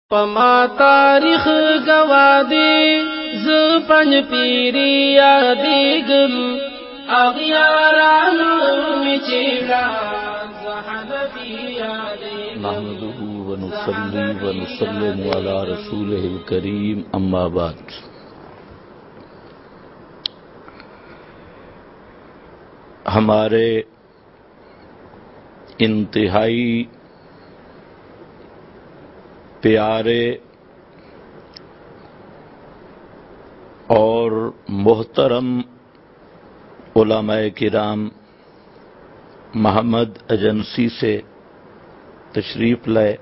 پما تاریخ گوادی ز پنج پیری یادیگل اغیارانو مچیلا زحنفی یادیگل نحمده ونصلي ونسلم على رسوله الكريم اما بعد. ہمارے انتہائی پیارے اور محترم علماء کرام محمد ایجنسی سے تشریف لائے.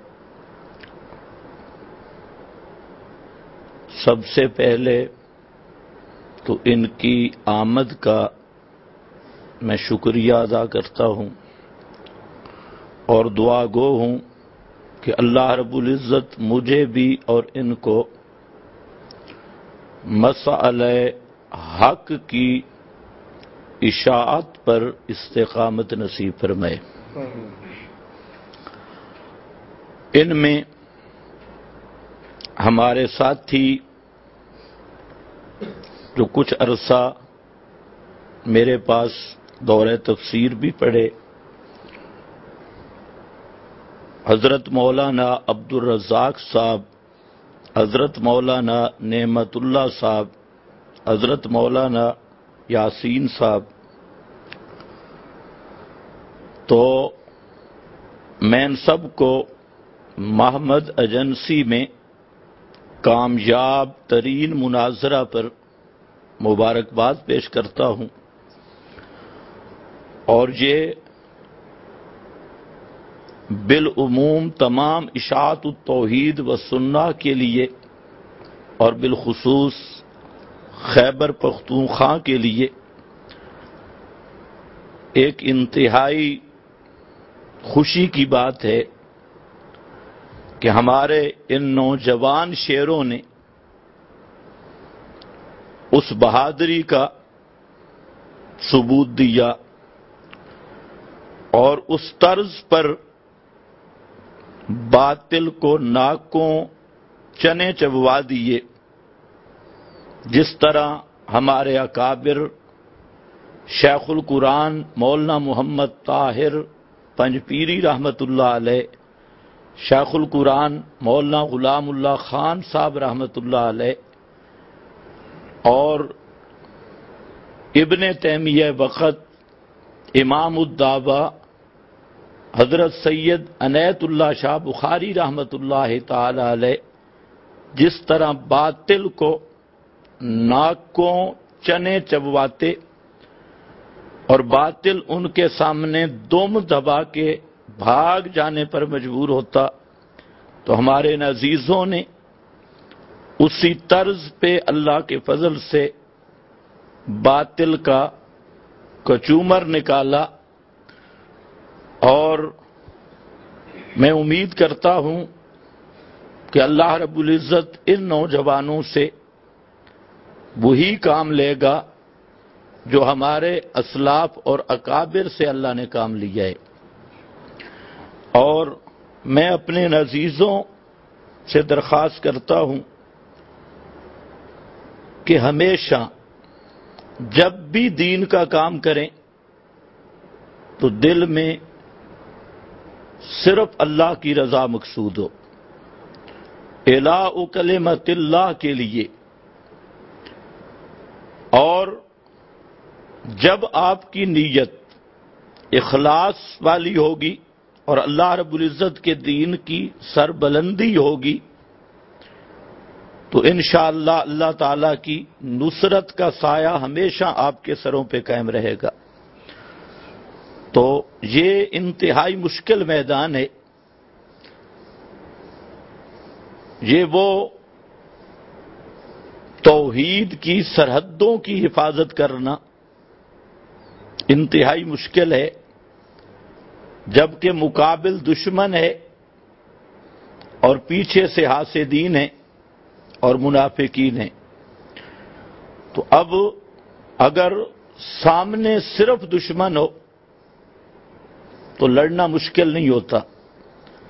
سب سے پہلے تو ان کی آمد کا میں شکریہ ادا کرتا ہوں اور دعا گو ہوں کہ اللہ رب العزت مجھے بھی اور ان کو مسئلہ حق کی اشاعت پر استقامت نصیب فرمائے. ان میں ہمارے ساتھی جو کچھ عرصہ میرے پاس دورہ تفسیر بھی پڑھے، حضرت مولانا عبد الرزاق صاحب، حضرت مولانا نعمت اللہ صاحب، حضرت مولانا یاسین صاحب، تو میں ان سب کو محمد ایجنسی میں کامیاب ترین مناظرہ پر مبارکباد پیش کرتا ہوں. اور یہ بالعموم تمام اشاعت التوحید و سنہ کے لیے اور بالخصوص خیبر پختونخوا کے لیے ایک انتہائی خوشی کی بات ہے کہ ہمارے ان نوجوان شیروں نے اس بہادری کا ثبوت دیا اور اس طرز پر باطل کو ناکوں چنے چبوا دیے جس طرح ہمارے اکابر شیخ القرآن مولانا محمد طاہر پنجپیری رحمۃ اللہ علیہ، شیخ القرآن مولانا غلام اللہ خان صاحب رحمۃ اللہ علیہ، اور ابن تیمیہ وقت امام الدعوہ حضرت سید عنایت اللہ شاہ بخاری رحمۃ اللہ تعالی علیہ جس طرح باطل کو ناکوں چنے چبواتے اور باطل ان کے سامنے دم دبا کے بھاگ جانے پر مجبور ہوتا، تو ہمارے ان عزیزوں نے اسی طرز پہ اللہ کے فضل سے باطل کا کچومر نکالا. اور میں امید کرتا ہوں کہ اللہ رب العزت ان نوجوانوں سے وہی کام لے گا جو ہمارے اسلاف اور اکابر سے اللہ نے کام لیا ہے. اور میں اپنے عزیزوں سے درخواست کرتا ہوں کہ ہمیشہ جب بھی دین کا کام کریں تو دل میں صرف اللہ کی رضا مقصود ہو، اعلاء کلمت اللہ کے لیے. اور جب آپ کی نیت اخلاص والی ہوگی اور اللہ رب العزت کے دین کی سربلندی ہوگی تو انشاءاللہ اللہ تعالیٰ کی نصرت کا سایہ ہمیشہ آپ کے سروں پہ قائم رہے گا. تو یہ انتہائی مشکل میدان ہے. یہ وہ توحید کی سرحدوں کی حفاظت کرنا انتہائی مشکل ہے جبکہ مقابل دشمن ہے اور پیچھے سے حاسدین ہیں اور منافقین ہیں. تو اب اگر سامنے صرف دشمن ہو تو لڑنا مشکل نہیں ہوتا،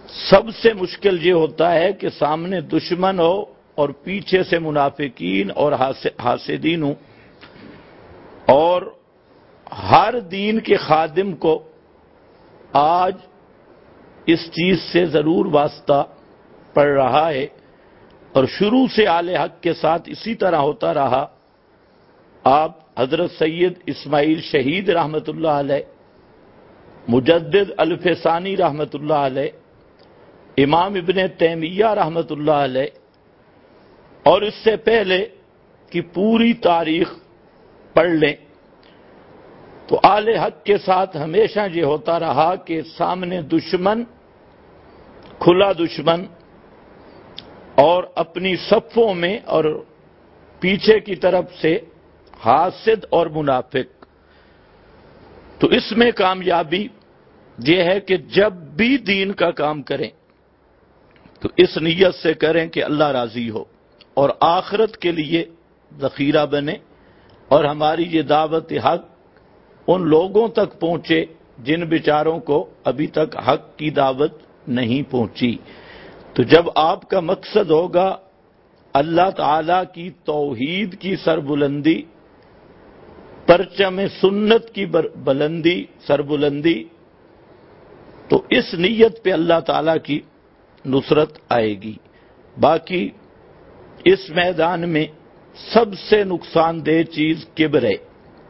سب سے مشکل یہ ہوتا ہے کہ سامنے دشمن ہو اور پیچھے سے منافقین اور حاسدین ہوں، اور ہر دین کے خادم کو آج اس چیز سے ضرور واسطہ پڑ رہا ہے، اور شروع سے آل حق کے ساتھ اسی طرح ہوتا رہا۔ آپ حضرت سید اسماعیل شہید رحمت اللہ علیہ، مجدد الف ثانی رحمت اللہ علیہ، امام ابن تیمیہ رحمت اللہ علیہ، اور اس سے پہلے کی پوری تاریخ پڑھ لیں تو آل حق کے ساتھ ہمیشہ یہ ہوتا رہا کہ سامنے دشمن، کھلا دشمن، اور اپنی صفوں میں اور پیچھے کی طرف سے حاسد اور منافق۔ تو اس میں کامیابی یہ ہے کہ جب بھی دین کا کام کریں تو اس نیت سے کریں کہ اللہ راضی ہو اور آخرت کے لیے ذخیرہ بنے، اور ہماری یہ دعوت حق ان لوگوں تک پہنچے جن بیچاروں کو ابھی تک حق کی دعوت نہیں پہنچی۔ تو جب آپ کا مقصد ہوگا اللہ تعالی کی توحید کی سربلندی، پرچم سنت کی سربلندی، تو اس نیت پہ اللہ تعالی کی نصرت آئے گی۔ باقی اس میدان میں سب سے نقصان دہ چیز کبر ہے،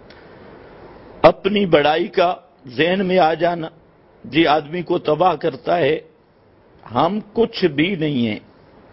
اپنی بڑائی کا ذہن میں آ جانا، جی آدمی کو تباہ کرتا ہے۔ ہم کچھ بھی نہیں ہیں،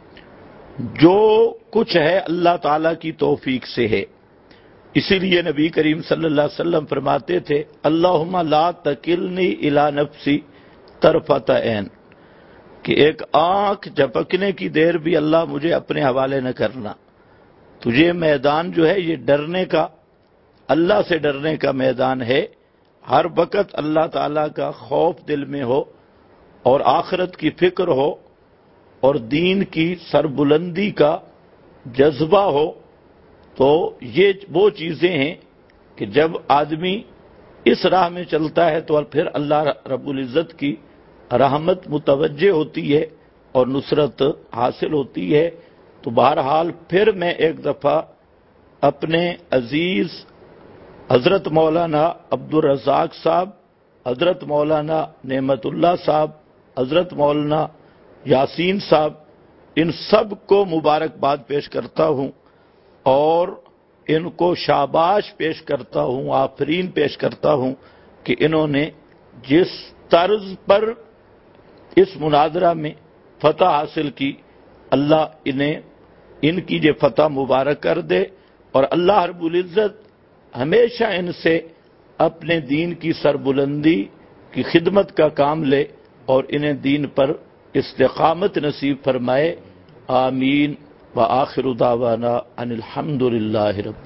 جو کچھ ہے اللہ تعالی کی توفیق سے ہے۔ اسی لیے نبی کریم صلی اللہ علیہ وسلم فرماتے تھے اللہم لا تکلنی الی نفسی طرفۃ عین، کہ ایک آنکھ جھپکنے کی دیر بھی اللہ مجھے اپنے حوالے نہ کرنا۔ تو یہ میدان جو ہے یہ ڈرنے کا، اللہ سے ڈرنے کا میدان ہے۔ ہر وقت اللہ تعالیٰ کا خوف دل میں ہو اور آخرت کی فکر ہو اور دین کی سربلندی کا جذبہ ہو، تو یہ وہ چیزیں ہیں کہ جب آدمی اس راہ میں چلتا ہے تو پھر اللہ رب العزت کی رحمت متوجہ ہوتی ہے اور نصرت حاصل ہوتی ہے۔ تو بہرحال پھر میں ایک دفعہ اپنے عزیز حضرت مولانا عبد الرزاق صاحب، حضرت مولانا نعمت اللہ صاحب، حضرت مولانا یاسین صاحب، ان سب کو مبارکباد پیش کرتا ہوں اور ان کو شاباش پیش کرتا ہوں، آفرین پیش کرتا ہوں کہ انہوں نے جس طرز پر اس مناظرہ میں فتح حاصل کی، اللہ ان کی یہ فتح مبارک کر دے، اور اللہ رب العزت ہمیشہ ان سے اپنے دین کی سربلندی کی خدمت کا کام لے اور انہیں دین پر استقامت نصیب فرمائے۔ آمین وآخر دعوانا ان الحمد للہ رب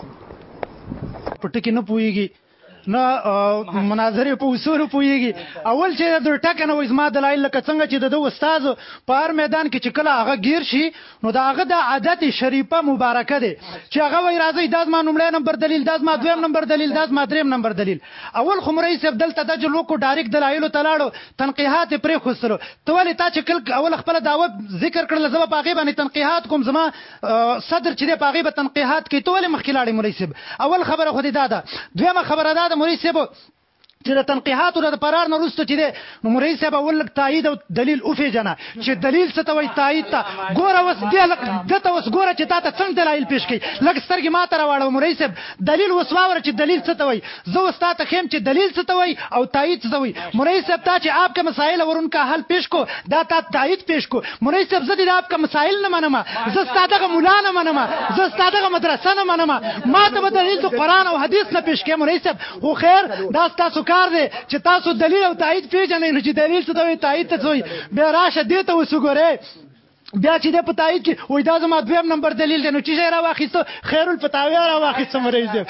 العالمین۔ پټکی نه پوهیږي نه مناظره په اصول پوهیږي. اول چې د ټاکه نه وای زما دلایل لکه څنګه چې د استاد په هر میدان کې چې کله هغه گیر شي نو دا هغه د عادت شریفه مبارکه ده چې هغه وای راځي دا زما نومړی نمبر دلیل، دا زما دویم نمبر دلیل، دا زما دریم نمبر دلیل. اول خو مری صاحب دلته د جلوکو ډایرکټ دلایل تلاړو تنقیحات پرې خوستلو ته ولې تا چې کله اول خپل دعوت ذکر کړل زما په غیبه باندې تنقیحات کوم، زما صدر چې په غیبه تنقیحات کوي ته ولې مخکلاړي مری صاحب؟ اول خبره خو دې دا دویمه خبره دا مولوی صاحب چې د تنقیحات او د قرار نه وروسته چې دی نو مولوی صاحب اول تایید او دلیل او پیژنه چې دلیل څه ته وایي، تایید ته ګوره. اوس دته اوس ګوره چې تا ته څنګه دلایل پیش کړي، لږ سترګې ما ته راواړوه مولوی صاحب، دلیل اوس واوره چې دلیل څه ته وایي. زه اوس تا ته ښیم چې دلیل څه ته وایي او تایید څه ته وایي. مولوی صاحب تا چې آپ کا مسائل اور ان کا حل پیش کو دا تا تایید پیش کو. مولوی صاحب زه دې آپ کا مسائل نه منم، زه ستا دغه ملا نه منم، زه ستا دغه مدرسه نه منم، ما ته به دلیل د قرآن او حدیث نه پیش کړې. مولوی صاحب خو خیر دا ستاسو کار دی چې تاسو دلیل او تایید پیژنئ، نو چې دلیل څه ته وایي تایید ته څه وایي بیا راشه دې ته اوس وګورئ بیا چې د پتاید کې وای دا زما دویم نمبر دلیل دی. نو چې را واخیسته خیر الفتاوی را واخیسته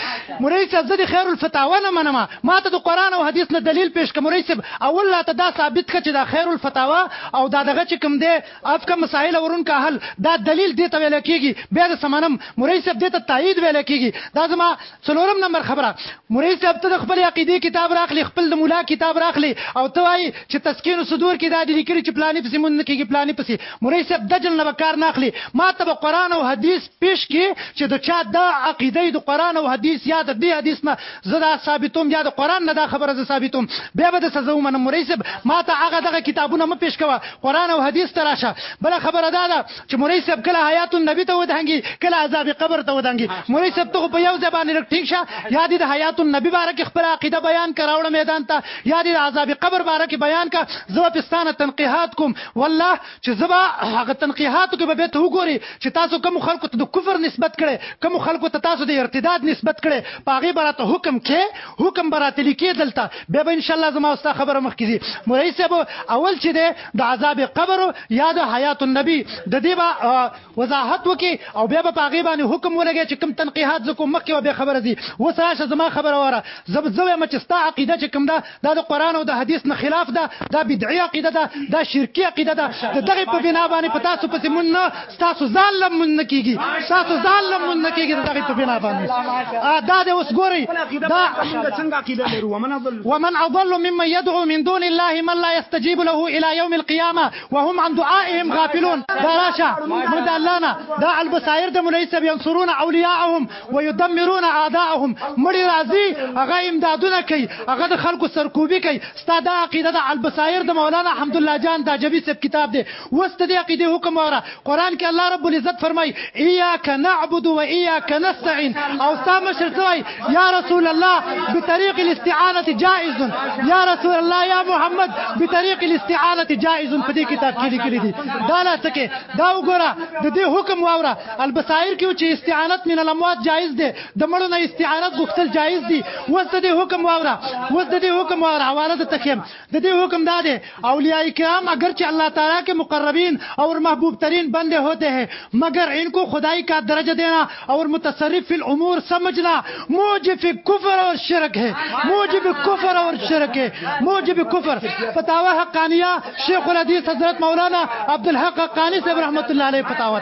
مولوی صاحب زه د خیر الفتاوی نه منم، ما ته د قران او حدیث نه دلیل پیش کړه. مولوی صاحب اول لا ته دا ثابت کړه چې دا خیر الفتاوی او دا دغه چې کوم دی افکه مسائل ورون کا حل دا دلیل دی ته ویل کېږي. بیا د سمنم مولوی صاحب دې ته تایید ویل کېږي. دا زما څلورم نمبر خبره. مولوی صاحب ته خپل عقیده کتاب راخلی، خپل د مولا کتاب راخلی او ته وایي چې تسکین الصدور کې دا د لیکلي چې پلانې پسې مونږ نه کېږي پلانې پسې. مولوی صاحب دجل نه کار نه اخلي. ما ته قرآن او حدیث پیش کی چې د چا دا عقیده د قرآن او حدیث یا د دې حدیث نه زدا ثابتوم یا د قرآن نه دا خبره ز ثابتوم، بیا به د سزو منم. مريسب ما ته هغه دغه کتابونه م پیش کوا، قرآن او حدیث تراشه. بل خبره ده چې مريسب کله حیات النبی ته ودانګي کله عذاب قبر ته ودانګي. مريسب ته په یو ځبان ټینګ شه، یا د حیات النبی بارک خپل عقیده بیان کراوړ میدان ته، یا د عذاب قبر بارک بیان کا. زو پستانه تنقیحات کوم والله چې زبا هغه تنقیحات کې به ته وګوري چې تاسو کوم خلکو ته د کفر نسبت کړي، کوم خلکو ته تاسو د ارتداد نسبت کړي، پاغي براته حکم کې حکم براته لیکي دلته به ان شاء الله زما واست خبره مخکې مولوی صاحب اول چې د عذاب قبر یا د حیات النبی د دې با وضاحت وکي او بیا په پاغي باندې حکم ولګي چې کوم تنقیحات زکو مخکې به خبره دي. وساشه زما خبره وره زبزوی مچستا عقیده چې کوم ده د قران او د حدیث نه خلاف ده، دا بدعي عقیده ده، دا شرکی عقیده ده. دغه په بنا باندې پتا سو پس مون ستاسو ظالم مون کیږي، ستاسو ظالم مون کیږي دغه په بنا باندې. دا د اوس ګوري دا څنګه عقیده لري. ومن اضل ممن يدعو من دون الله من لا يستجيب له الى يوم القيامه وهم عن دعائهم غافلون. دراشه مدلنا دا البصائر د مليسب ينصرون اولياءهم ويدمرون اعداءهم. مړي راضي هغه امدادونه کوي، هغه د خلکو سرکوبي کوي. ستاده عقیده د البصائر د مولانا حمدالله جان دا جبی سب کتاب دی. وست دی عقیده حکم اورا قران کې الله رب العزت فرمای اياك نعبد واياك نستعين. او سام شرطوي يا رسول الله بطريق الاستعانه جائز، يا رسول الله يا محمد بطريق الاستعانه جائز. په دې کتاب کې لیکلي دي دا لا سکه دا وګوره د دې حکم واوره. البصائر کې چې استعانت من الاموات جائز دي، د مړو نه استعانت غوښتل جائز دي. وست دې حکم واوره، وست دې حکم واوره. حواله د تخیم د دې حکم دا دي اولیاء کرام اگر چې الله تعالی کے مقربین اور محبوب ترین بندے ہوتے ہیں مگر ان کو خدائی کا درجہ دینا اور متصرف فی الامور سمجھنا موجب کفر اور شرک ہے، موجب کفر اور شرک ہے، موجب کفر. فتاوی حقانیہ شیخ الحدیث حضرت مولانا عبدالحق حقانی صاحب رحمۃ اللہ علیہ فتاوی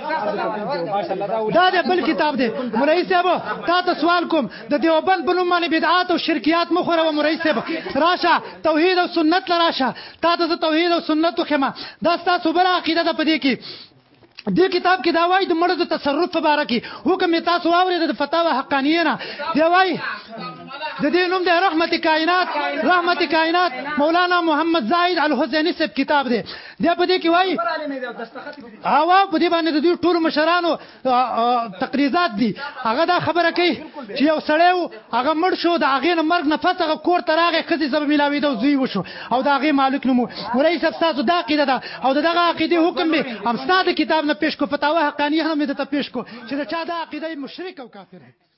دا بل کتاب دے. مولوی صاحب تا ته سوال کوم د دیوبند بنو باندې بدعات او شرکیات مخوره و مولوی صاحب راشه توحید او سنت لراشه. تا ته توحید او سنت خو دا ستاسو بل عقیده ده. په دې کې دې کتاب کې دا وایي د مړو د تصرف په اړه کې حکم تاسو واورید د فتاوی حقانیه نه دی وایي د دې نوم د رحمت کائنات، رحمت کائنات مولانا محمد زاهد الحسینی صاحب کتاب دی. دی په دې کې وایي هوا په دې باندې د دې ټول مشرانو تقریزات دي. هغه دا خبره کوي چې یو سړی هغه مړ شو، د هغه مرګ نه پس هغه کور ته راغی، خزي سبب ملاوي د زوی وشو او د هغه مالک نومو ورای صاحب تاسو دا عقیده ده او دغه عقیده حکم به هم ستاسو کتاب نه پیش کو. فتاوی حقانیه هم د ته پیش کو چې دا چا دا عقیده مشرک او کافر ہے.